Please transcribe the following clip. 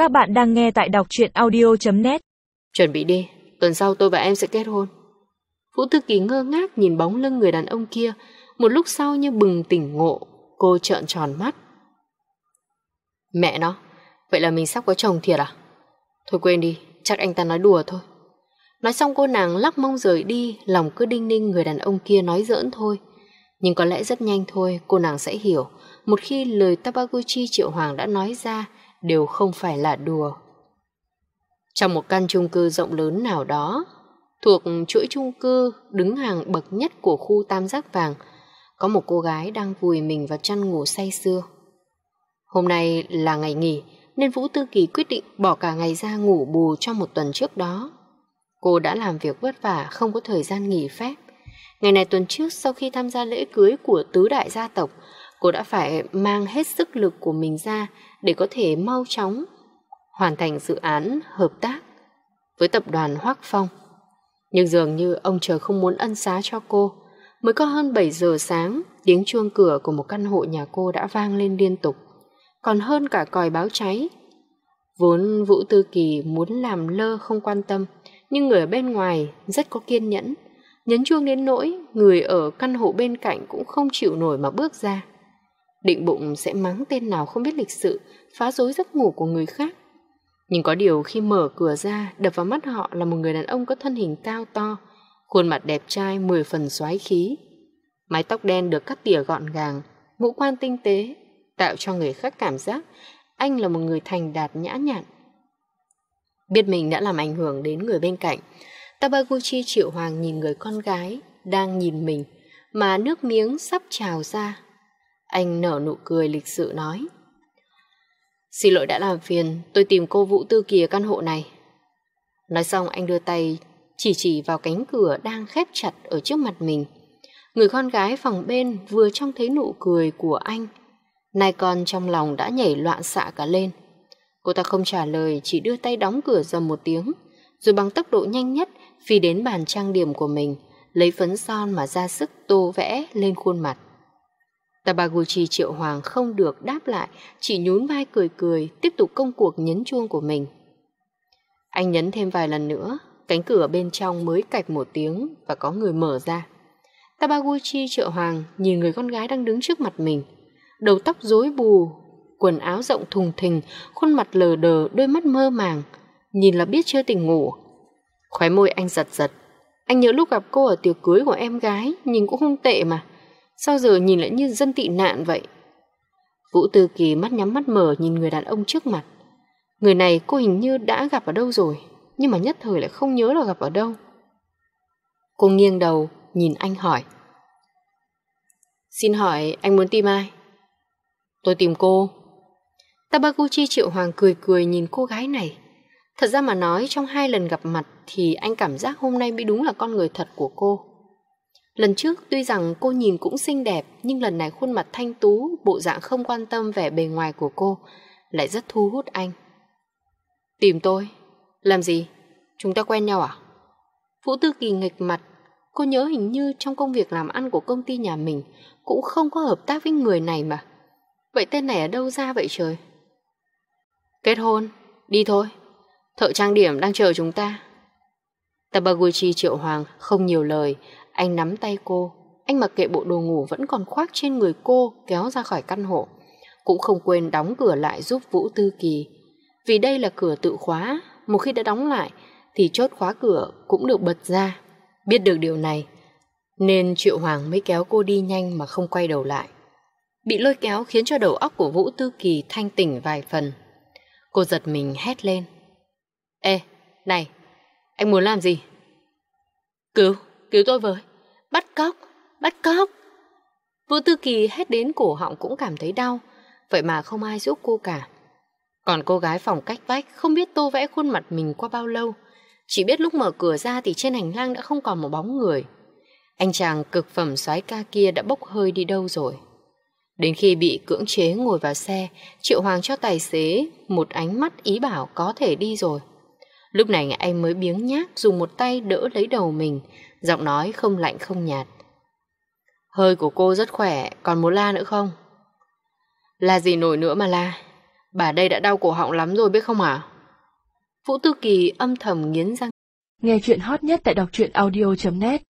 Các bạn đang nghe tại đọc truyện audio.net. Chuẩn bị đi, tuần sau tôi và em sẽ kết hôn. Vũ Thư Kỳ ngơ ngác nhìn bóng lưng người đàn ông kia. Một lúc sau như bừng tỉnh ngộ, cô trợn tròn mắt. Mẹ nó, vậy là mình sắp có chồng thiệt à? Thôi quên đi, chắc anh ta nói đùa thôi. Nói xong cô nàng lắc mông rời đi, lòng cứ đinh ninh người đàn ông kia nói giỡn thôi. Nhưng có lẽ rất nhanh thôi cô nàng sẽ hiểu, một khi lời Tabaguchi Triệu Hoàng đã nói ra đều không phải là đùa. Trong một căn chung cư rộng lớn nào đó, thuộc chuỗi chung cư đứng hàng bậc nhất của khu Tam Giác Vàng, có một cô gái đang vùi mình vào chăn ngủ say sưa. Hôm nay là ngày nghỉ nên Vũ Thư Kỳ quyết định bỏ cả ngày ra ngủ bù cho một tuần trước đó. Cô đã làm việc vất vả, không có thời gian nghỉ phép. Ngày này tuần trước, sau khi tham gia lễ cưới của tứ đại gia tộc, cô đã phải mang hết sức lực của mình ra để có thể mau chóng hoàn thành dự án hợp tác với tập đoàn Hoắc Phong. Nhưng dường như ông trời không muốn ân xá cho cô. Mới có hơn 7 giờ sáng, tiếng chuông cửa của một căn hộ nhà cô đã vang lên liên tục, còn hơn cả còi báo cháy. Vốn Vũ Thư Kỳ muốn làm lơ không quan tâm, nhưng người ở bên ngoài rất có kiên nhẫn. Nhấn chuông đến nỗi người ở căn hộ bên cạnh cũng không chịu nổi mà bước ra. Định bụng sẽ mắng tên nào không biết lịch sự, phá rối giấc ngủ của người khác. Nhưng có điều khi mở cửa ra, đập vào mắt họ là một người đàn ông có thân hình cao to, khuôn mặt đẹp trai 10 phần xoái khí. Mái tóc đen được cắt tỉa gọn gàng, ngũ quan tinh tế, tạo cho người khác cảm giác anh là một người thành đạt nhã nhặn. Biết mình đã làm ảnh hưởng đến người bên cạnh, Tabaguchi Triệu Hoàng nhìn người con gái đang nhìn mình mà nước miếng sắp trào ra. Anh nở nụ cười lịch sự nói: Xin lỗi đã làm phiền, tôi tìm cô Vũ Thư Kỳ ở căn hộ này. Nói xong anh đưa tay chỉ vào cánh cửa đang khép chặt ở trước mặt mình. Người con gái phòng bên vừa trông thấy nụ cười của anh, nay con trong lòng đã nhảy loạn xạ cả lên. Cô ta không trả lời, chỉ đưa tay đóng cửa dầm một tiếng, rồi bằng tốc độ nhanh nhất phi đến bàn trang điểm của mình, lấy phấn son mà ra sức tô vẽ lên khuôn mặt. Tabaguchi Triệu Hoàng không được đáp lại, chỉ nhún vai cười cười, tiếp tục công cuộc nhấn chuông của mình. Anh nhấn thêm vài lần nữa, cánh cửa bên trong mới cạch một tiếng và có người mở ra. Tabaguchi Triệu Hoàng nhìn người con gái đang đứng trước mặt mình, đầu tóc rối bù, quần áo rộng thùng thình, khuôn mặt lờ đờ, đôi mắt mơ màng, nhìn là biết chưa tỉnh ngủ. Khóe môi anh giật giật. Anh nhớ lúc gặp cô ở tiệc cưới của em gái, nhìn cũng không tệ mà. Sao giờ nhìn lại như dân tị nạn vậy? Vũ Thư Kỳ mắt nhắm mắt mở nhìn người đàn ông trước mặt. Người này cô hình như đã gặp ở đâu rồi, nhưng mà nhất thời lại không nhớ là gặp ở đâu. Cô nghiêng đầu nhìn anh hỏi: Xin hỏi anh muốn tìm ai? Tôi tìm cô. Tabaguchi Triệu Hoàng cười cười nhìn cô gái này. Thật ra mà nói, trong 2 lần gặp mặt thì anh cảm giác hôm nay mới đúng là con người thật của cô. Lần trước tuy rằng cô nhìn cũng xinh đẹp, nhưng lần này khuôn mặt thanh tú, bộ dạng không quan tâm vẻ bề ngoài của cô lại rất thu hút anh. Tìm tôi? Làm gì? Chúng ta quen nhau à? Vũ Thư Kỳ nghịch mặt. Cô nhớ hình như trong công việc làm ăn của công ty nhà mình cũng không có hợp tác với người này mà. Vậy tên này ở đâu ra vậy trời? Kết hôn? Đi thôi. Thợ trang điểm đang chờ chúng ta. Tabaguchi Triệu Hoàng không nhiều lời. Anh nắm tay cô. Anh mặc kệ bộ đồ ngủ vẫn còn khoác trên người cô, kéo ra khỏi căn hộ. Cũng không quên đóng cửa lại giúp Vũ Thư Kỳ. Vì đây là cửa tự khóa, một khi đã đóng lại thì chốt khóa cửa cũng được bật ra. Biết được điều này nên Triệu Hoàng mới kéo cô đi nhanh mà không quay đầu lại. Bị lôi kéo khiến cho đầu óc của Vũ Thư Kỳ thanh tỉnh vài phần. Cô giật mình hét lên: Ê, này, anh muốn làm gì? Cứu tôi với. Bắt cóc. Vũ Thư Kỳ hét đến cổ họng cũng cảm thấy đau, vậy mà không ai giúp cô cả. Còn cô gái phòng cách vách không biết tô vẽ khuôn mặt mình qua bao lâu, chỉ biết lúc mở cửa ra thì trên hành lang đã không còn một bóng người. Anh chàng cực phẩm soái ca kia đã bốc hơi đi đâu rồi? Đến khi bị cưỡng chế ngồi vào xe, Triệu Hoàng cho tài xế một ánh mắt ý bảo có thể đi rồi. Lúc này anh mới biếng nhác dùng một tay đỡ lấy đầu mình, giọng nói không lạnh không nhạt: Hơi của cô rất khỏe, còn muốn la nữa không? La gì nổi nữa mà la. Bà đây đã đau cổ họng lắm rồi biết không hả? Vũ Tư Kỳ âm thầm nghiến răng. Nghe chuyện hot nhất tại đọc truyện audio.net